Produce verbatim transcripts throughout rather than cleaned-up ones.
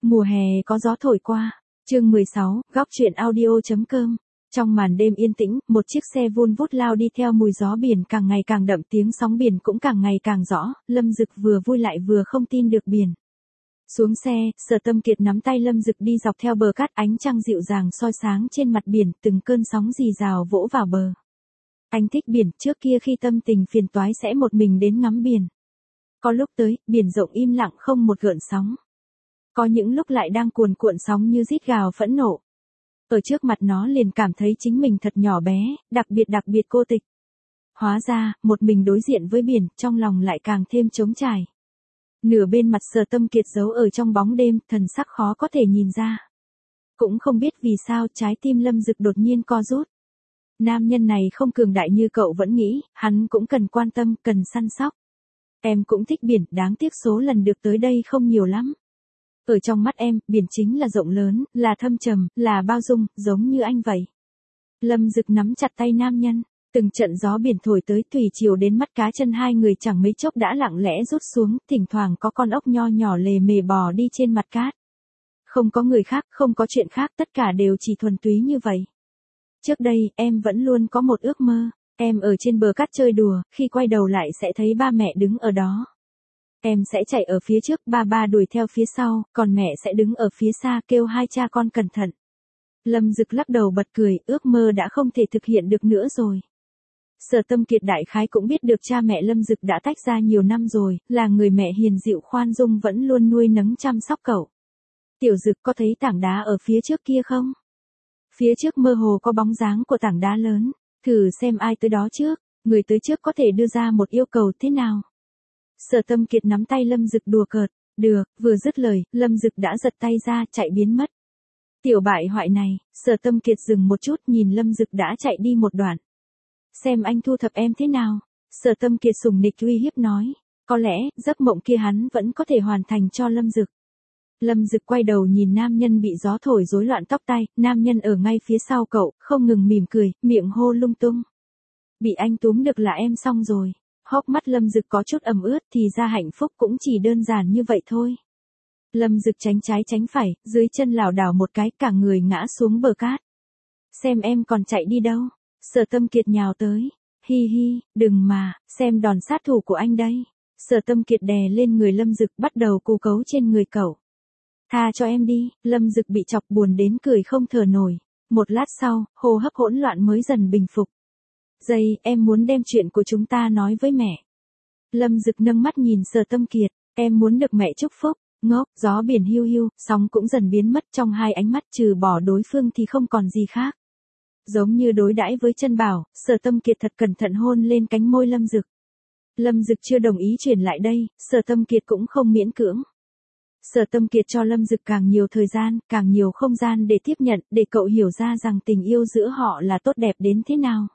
Mùa hè có gió thổi qua. Chương mười sáu, góc truyện audio.com. Trong màn đêm yên tĩnh, một chiếc xe vun vút lao đi theo mùi gió biển càng ngày càng đậm, tiếng sóng biển cũng càng ngày càng rõ. Lâm Dực vừa vui lại vừa không tin được biển. Xuống xe, Sở Tâm Kiệt nắm tay Lâm Dực đi dọc theo bờ cát, ánh trăng dịu dàng soi sáng trên mặt biển, từng cơn sóng rì rào vỗ vào bờ. Anh thích biển, trước kia khi tâm tình phiền toái sẽ một mình đến ngắm biển. Có lúc tới, biển rộng im lặng không một gợn sóng. Có những lúc lại đang cuồn cuộn sóng như rít gào phẫn nộ. Ở trước mặt nó liền cảm thấy chính mình thật nhỏ bé, đặc biệt đặc biệt cô tịch. Hóa ra, một mình đối diện với biển, trong lòng lại càng thêm trống trải. Nửa bên mặt Sở Tâm Kiệt giấu ở trong bóng đêm, thần sắc khó có thể nhìn ra. Cũng không biết vì sao trái tim Lâm Dực đột nhiên co rút. Nam nhân này không cường đại như cậu vẫn nghĩ, hắn cũng cần quan tâm, cần săn sóc. Em cũng thích biển, đáng tiếc số lần được tới đây không nhiều lắm. Ở trong mắt em, biển chính là rộng lớn, là thâm trầm, là bao dung, giống như anh vậy. Lâm Dực nắm chặt tay nam nhân, từng trận gió biển thổi tới thủy triều đến mắt cá chân hai người chẳng mấy chốc đã lặng lẽ rút xuống, thỉnh thoảng có con ốc nho nhỏ lề mề bò đi trên mặt cát. Không có người khác, không có chuyện khác, tất cả đều chỉ thuần túy như vậy. Trước đây, em vẫn luôn có một ước mơ, em ở trên bờ cát chơi đùa, khi quay đầu lại sẽ thấy ba mẹ đứng ở đó. Em sẽ chạy ở phía trước, ba ba đuổi theo phía sau, còn mẹ sẽ đứng ở phía xa kêu hai cha con cẩn thận. Lâm Dực lắc đầu bật cười, ước mơ đã không thể thực hiện được nữa rồi. Sở Tâm Kiệt đại khái cũng biết được cha mẹ Lâm Dực đã tách ra nhiều năm rồi, là người mẹ hiền dịu khoan dung vẫn luôn nuôi nấng chăm sóc cậu. Tiểu Dực có thấy tảng đá ở phía trước kia không? Phía trước mơ hồ có bóng dáng của tảng đá lớn, thử xem ai tới đó trước, người tới trước có thể đưa ra một yêu cầu thế nào? Sở Tâm Kiệt nắm tay Lâm Dực đùa cợt, được, vừa dứt lời, Lâm Dực đã giật tay ra, chạy biến mất. Tiểu bại hoại này, Sở Tâm Kiệt dừng một chút nhìn Lâm Dực đã chạy đi một đoạn. Xem anh thu thập em thế nào? Sở Tâm Kiệt sủng nịch uy hiếp nói, có lẽ, giấc mộng kia hắn vẫn có thể hoàn thành cho Lâm Dực. Lâm Dực quay đầu nhìn nam nhân bị gió thổi rối loạn tóc tai, nam nhân ở ngay phía sau cậu, không ngừng mỉm cười, miệng hô lung tung. Bị anh túm được là em xong rồi. Hốc mắt Lâm Dực có chút ẩm ướt, thì ra hạnh phúc cũng chỉ đơn giản như vậy thôi. Lâm Dực tránh trái tránh phải, dưới chân lảo đảo một cái, cả người ngã xuống bờ cát. Xem em còn chạy đi đâu? Sở Tâm Kiệt nhào tới. Hi hi, đừng mà, xem đòn sát thủ của anh đây. Sở Tâm Kiệt đè lên người Lâm Dực, bắt đầu cù cấu trên người cậu. Tha cho em đi. Lâm Dực bị chọc buồn đến cười không thở nổi. Một lát sau, hô hấp hỗn loạn mới dần bình phục. Dây, em muốn đem chuyện của chúng ta nói với mẹ. Lâm Dực nâng mắt nhìn Sở Tâm Kiệt, em muốn được mẹ chúc phúc. Ngốc, gió biển hiu hiu, sóng cũng dần biến mất, trong hai ánh mắt trừ bỏ đối phương thì không còn gì khác. Giống như đối đãi với Chân Bảo, Sở Tâm Kiệt thật cẩn thận hôn lên cánh môi Lâm Dực. Lâm Dực chưa đồng ý chuyển lại đây, Sở Tâm Kiệt cũng không miễn cưỡng. Sở Tâm Kiệt cho Lâm Dực càng nhiều thời gian, càng nhiều không gian để tiếp nhận, để cậu hiểu ra rằng tình yêu giữa họ là tốt đẹp đến thế nào.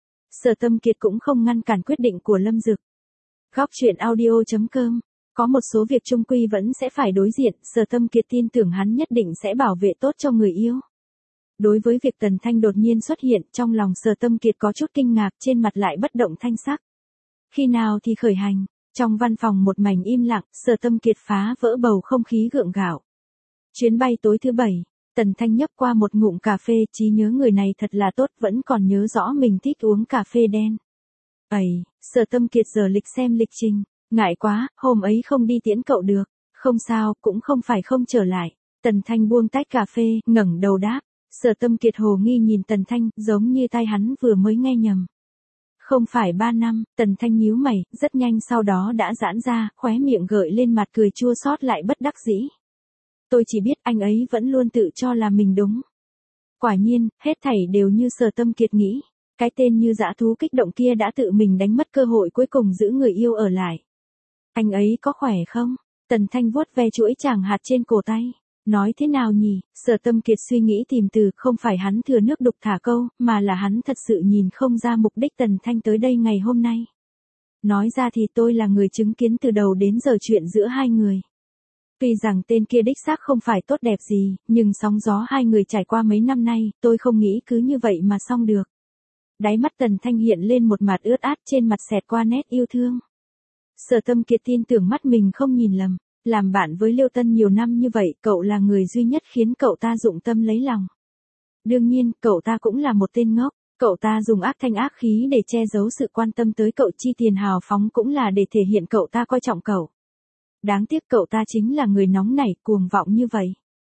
Sở Tâm Kiệt cũng không ngăn cản quyết định của Lâm Dực. Góc truyện audio.com. Có một số việc chung quy vẫn sẽ phải đối diện, Sở Tâm Kiệt tin tưởng hắn nhất định sẽ bảo vệ tốt cho người yêu. Đối với việc Tần Thanh đột nhiên xuất hiện, trong lòng Sở Tâm Kiệt có chút kinh ngạc, trên mặt lại bất động thanh sắc. Khi nào thì khởi hành? Trong văn phòng một mảnh im lặng, Sở Tâm Kiệt phá vỡ bầu không khí gượng gạo. Chuyến bay tối thứ bảy. Tần Thanh nhấp qua một ngụm cà phê, trí nhớ người này thật là tốt, vẫn còn nhớ rõ mình thích uống cà phê đen. Ây, Sở Tâm Kiệt giờ lịch xem lịch trình, ngại quá, hôm ấy không đi tiễn cậu được. Không sao, cũng không phải không trở lại. Tần Thanh buông tách cà phê, ngẩng đầu đáp. Sở Tâm Kiệt hồ nghi nhìn Tần Thanh, giống như tai hắn vừa mới nghe nhầm. Không phải ba năm, Tần Thanh nhíu mày, rất nhanh sau đó đã giãn ra, khóe miệng gợi lên mặt cười chua xót lại bất đắc dĩ. Tôi chỉ biết anh ấy vẫn luôn tự cho là mình đúng. Quả nhiên, hết thảy đều như Sở Tâm Kiệt nghĩ. Cái tên như dã thú kích động kia đã tự mình đánh mất cơ hội cuối cùng giữ người yêu ở lại. Anh ấy có khỏe không? Tần Thanh vuốt ve chuỗi chàng hạt trên cổ tay. Nói thế nào nhỉ? Sở Tâm Kiệt suy nghĩ tìm từ, không phải hắn thừa nước đục thả câu, mà là hắn thật sự nhìn không ra mục đích Tần Thanh tới đây ngày hôm nay. Nói ra thì tôi là người chứng kiến từ đầu đến giờ chuyện giữa hai người. Tuy rằng tên kia đích xác không phải tốt đẹp gì, nhưng sóng gió hai người trải qua mấy năm nay, tôi không nghĩ cứ như vậy mà xong được. Đáy mắt Tần Thanh hiện lên một mặt ướt át, trên mặt xẹt qua nét yêu thương. Sở Tâm Kiệt tin tưởng mắt mình không nhìn lầm. Làm bạn với Liêu Tân nhiều năm như vậy, cậu là người duy nhất khiến cậu ta dụng tâm lấy lòng. Đương nhiên, cậu ta cũng là một tên ngốc. Cậu ta dùng ác thanh ác khí để che giấu sự quan tâm tới cậu, chi tiền hào phóng cũng là để thể hiện cậu ta coi trọng cậu. Đáng tiếc cậu ta chính là người nóng nảy, cuồng vọng như vậy.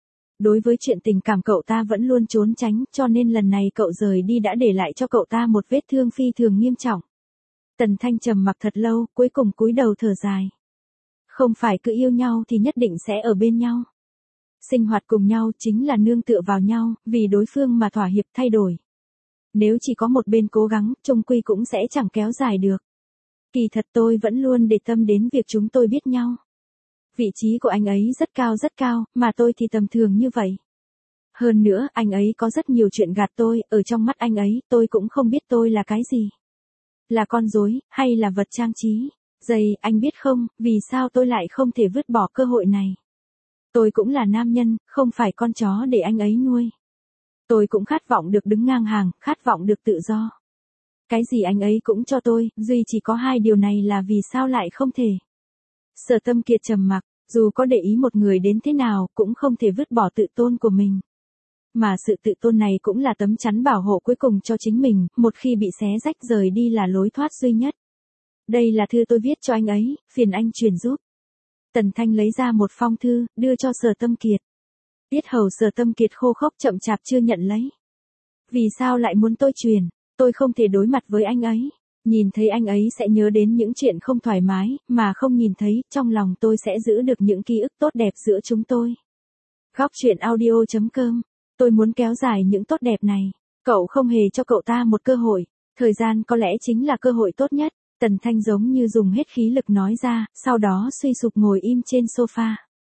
Đối với chuyện tình cảm cậu ta vẫn luôn trốn tránh, cho nên lần này cậu rời đi đã để lại cho cậu ta một vết thương phi thường nghiêm trọng. Tần Thanh trầm mặc thật lâu, cuối cùng cúi đầu thở dài. Không phải cứ yêu nhau thì nhất định sẽ ở bên nhau. Sinh hoạt cùng nhau chính là nương tựa vào nhau, vì đối phương mà thỏa hiệp thay đổi. Nếu chỉ có một bên cố gắng, chung quy cũng sẽ chẳng kéo dài được. Kỳ thật tôi vẫn luôn để tâm đến việc chúng tôi biết nhau. Vị trí của anh ấy rất cao rất cao, mà tôi thì tầm thường như vậy. Hơn nữa, anh ấy có rất nhiều chuyện gạt tôi, ở trong mắt anh ấy, tôi cũng không biết tôi là cái gì. Là con rối, hay là vật trang trí. Dây, anh biết không, vì sao tôi lại không thể vứt bỏ cơ hội này. Tôi cũng là nam nhân, không phải con chó để anh ấy nuôi. Tôi cũng khát vọng được đứng ngang hàng, khát vọng được tự do. Cái gì anh ấy cũng cho tôi, duy chỉ có hai điều này là vì sao lại không thể. Sở Tâm Kiệt trầm mặc, dù có để ý một người đến thế nào, cũng không thể vứt bỏ tự tôn của mình. Mà sự tự tôn này cũng là tấm chắn bảo hộ cuối cùng cho chính mình, một khi bị xé rách rời đi là lối thoát duy nhất. Đây là thư tôi viết cho anh ấy, phiền anh truyền giúp. Tần Thanh lấy ra một phong thư, đưa cho Sở Tâm Kiệt. Yết hầu Sở Tâm Kiệt khô khốc chậm chạp chưa nhận lấy. Vì sao lại muốn tôi truyền, tôi không thể đối mặt với anh ấy. Nhìn thấy anh ấy sẽ nhớ đến những chuyện không thoải mái, mà không nhìn thấy, trong lòng tôi sẽ giữ được những ký ức tốt đẹp giữa chúng tôi. Góc truyện audio chấm com, tôi muốn kéo dài những tốt đẹp này. Cậu không hề cho cậu ta một cơ hội, thời gian có lẽ chính là cơ hội tốt nhất. Tần Thanh giống như dùng hết khí lực nói ra, sau đó suy sụp ngồi im trên sofa.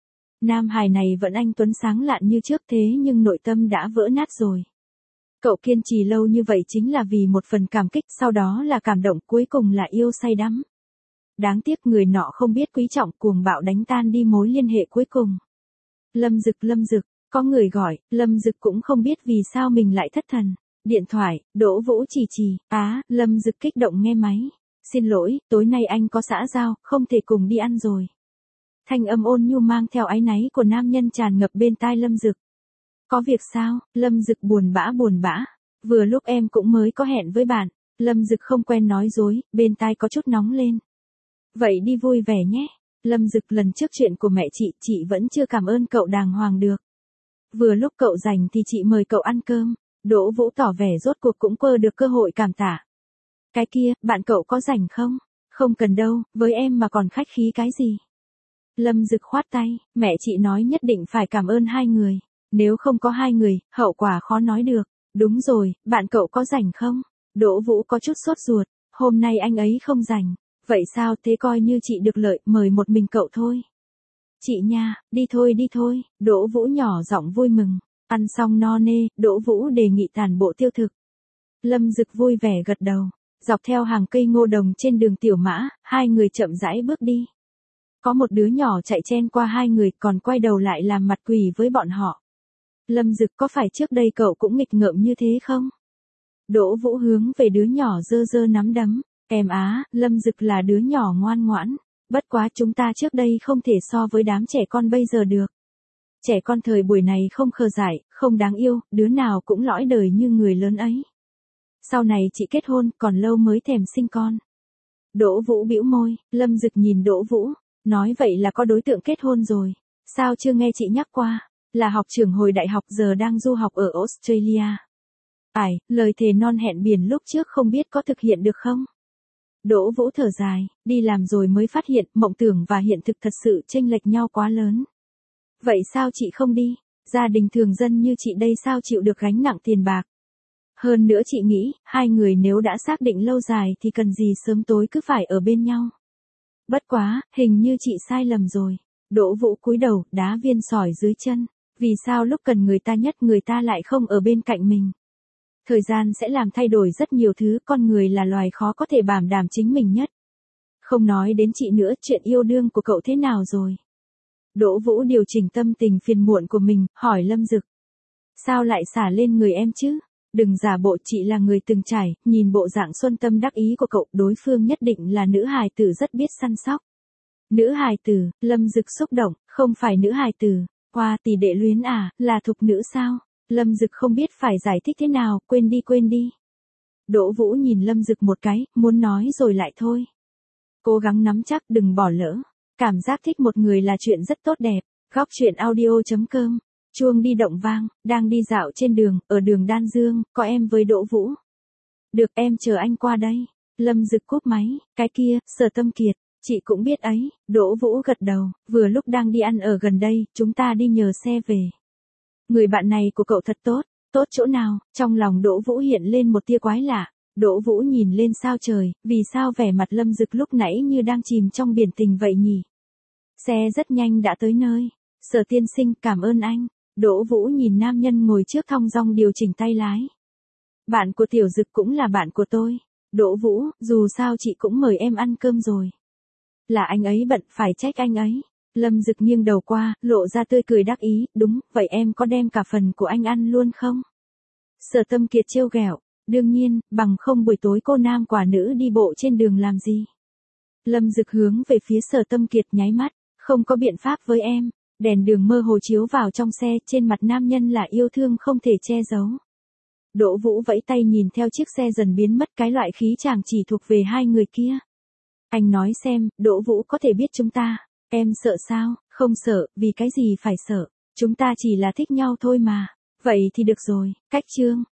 Nam hài này vẫn anh tuấn sáng lạn như trước thế nhưng nội tâm đã vỡ nát rồi. Cậu kiên trì lâu như vậy chính là vì một phần cảm kích, sau đó là cảm động, cuối cùng là yêu say đắm. Đáng tiếc người nọ không biết quý trọng, cuồng bạo đánh tan đi mối liên hệ cuối cùng. Lâm Dực, Lâm Dực, có người gọi, Lâm Dực cũng không biết vì sao mình lại thất thần. Điện thoại, Đỗ Vũ Trì Trì, á, Lâm Dực kích động nghe máy. Xin lỗi, tối nay anh có xã giao, không thể cùng đi ăn rồi. Thanh âm ôn nhu mang theo áy náy của nam nhân tràn ngập bên tai Lâm Dực. Có việc sao? Lâm Dực buồn bã buồn bã. Vừa lúc em cũng mới có hẹn với bạn. Lâm Dực không quen nói dối, bên tai có chút nóng lên. Vậy đi vui vẻ nhé. Lâm Dực lần trước chuyện của mẹ chị, chị vẫn chưa cảm ơn cậu đàng hoàng được. Vừa lúc cậu rảnh thì chị mời cậu ăn cơm. Đỗ Vũ tỏ vẻ rốt cuộc cũng quơ được cơ hội cảm tạ. Cái kia, bạn cậu có rảnh không? Không cần đâu, với em mà còn khách khí cái gì? Lâm Dực khoát tay, mẹ chị nói nhất định phải cảm ơn hai người. Nếu không có hai người, hậu quả khó nói được. Đúng rồi, bạn cậu có rảnh không? Đỗ Vũ có chút sốt ruột, hôm nay anh ấy không rảnh. Vậy sao, thế coi như chị được lợi, mời một mình cậu thôi. Chị nha, đi thôi đi thôi, Đỗ Vũ nhỏ giọng vui mừng. Ăn xong no nê, Đỗ Vũ đề nghị tản bộ tiêu thực. Lâm Dực vui vẻ gật đầu. Dọc theo hàng cây ngô đồng trên đường Tiểu Mã, hai người chậm rãi bước đi. Có một đứa nhỏ chạy chen qua hai người còn quay đầu lại làm mặt quỷ với bọn họ. Lâm Dực, có phải trước đây cậu cũng nghịch ngợm như thế không? Đỗ Vũ hướng về đứa nhỏ giơ giơ nắm đấm. Em á, Lâm Dực là đứa nhỏ ngoan ngoãn. Bất quá chúng ta trước đây không thể so với đám trẻ con bây giờ được. Trẻ con thời buổi này không khờ dại, không đáng yêu, đứa nào cũng lõi đời như người lớn ấy. Sau này chị kết hôn, còn lâu mới thèm sinh con. Đỗ Vũ bĩu môi, Lâm Dực nhìn Đỗ Vũ, nói vậy là có đối tượng kết hôn rồi. Sao chưa nghe chị nhắc qua, là học trưởng hồi đại học giờ đang du học ở Australia. Ải, lời thề non hẹn biển lúc trước không biết có thực hiện được không? Đỗ Vũ thở dài, đi làm rồi mới phát hiện mộng tưởng và hiện thực thật sự chênh lệch nhau quá lớn. Vậy sao chị không đi? Gia đình thường dân như chị đây sao chịu được gánh nặng tiền bạc? Hơn nữa chị nghĩ, hai người nếu đã xác định lâu dài thì cần gì sớm tối cứ phải ở bên nhau. Bất quá, hình như chị sai lầm rồi. Đỗ Vũ cúi đầu, đá viên sỏi dưới chân. Vì sao lúc cần người ta nhất người ta lại không ở bên cạnh mình? Thời gian sẽ làm thay đổi rất nhiều thứ, con người là loài khó có thể bảo đảm chính mình nhất. Không nói đến chị nữa, chuyện yêu đương của cậu thế nào rồi? Đỗ Vũ điều chỉnh tâm tình phiền muộn của mình, hỏi Lâm Dực. Sao lại xả lên người em chứ? Đừng giả bộ, chị là người từng trải, nhìn bộ dạng xuân tâm đắc ý của cậu, đối phương nhất định là nữ hài tử rất biết săn sóc. Nữ hài tử, Lâm Dực xúc động, không phải nữ hài tử, qua tỷ đệ luyến à, là thục nữ sao? Lâm Dực không biết phải giải thích thế nào, quên đi quên đi. Đỗ Vũ nhìn Lâm Dực một cái, muốn nói rồi lại thôi. Cố gắng nắm chắc đừng bỏ lỡ. Cảm giác thích một người là chuyện rất tốt đẹp. Góc truyện audio.com. Chuông đi động vang, đang đi dạo trên đường, ở đường Đan Dương, có em với Đỗ Vũ. Được em chờ anh qua đây. Lâm Dực cúp máy, cái kia, Sở Tâm Kiệt, chị cũng biết ấy, Đỗ Vũ gật đầu, vừa lúc đang đi ăn ở gần đây, chúng ta đi nhờ xe về. Người bạn này của cậu thật tốt, tốt chỗ nào, trong lòng Đỗ Vũ hiện lên một tia quái lạ. Đỗ Vũ nhìn lên sao trời, vì sao vẻ mặt Lâm Dực lúc nãy như đang chìm trong biển tình vậy nhỉ? Xe rất nhanh đã tới nơi. Sở tiên sinh, cảm ơn anh. Đỗ Vũ nhìn nam nhân ngồi trước thong dong điều chỉnh tay lái. Bạn của Tiểu Dực cũng là bạn của tôi. Đỗ Vũ, dù sao chị cũng mời em ăn cơm rồi. Là anh ấy bận, phải trách anh ấy. Lâm Dực nghiêng đầu qua, lộ ra tươi cười đắc ý, đúng, vậy em có đem cả phần của anh ăn luôn không? Sở Tâm Kiệt trêu ghẹo, đương nhiên, bằng không buổi tối cô nam quả nữ đi bộ trên đường làm gì? Lâm Dực hướng về phía Sở Tâm Kiệt nháy mắt, không có biện pháp với em. Đèn đường mơ hồ chiếu vào trong xe, trên mặt nam nhân là yêu thương không thể che giấu. Đỗ Vũ vẫy tay nhìn theo chiếc xe dần biến mất, cái loại khí chàng chỉ thuộc về hai người kia. Anh nói xem, Đỗ Vũ có thể biết chúng ta, em sợ sao? Không sợ, vì cái gì phải sợ, chúng ta chỉ là thích nhau thôi mà. Vậy thì được rồi, cách chương.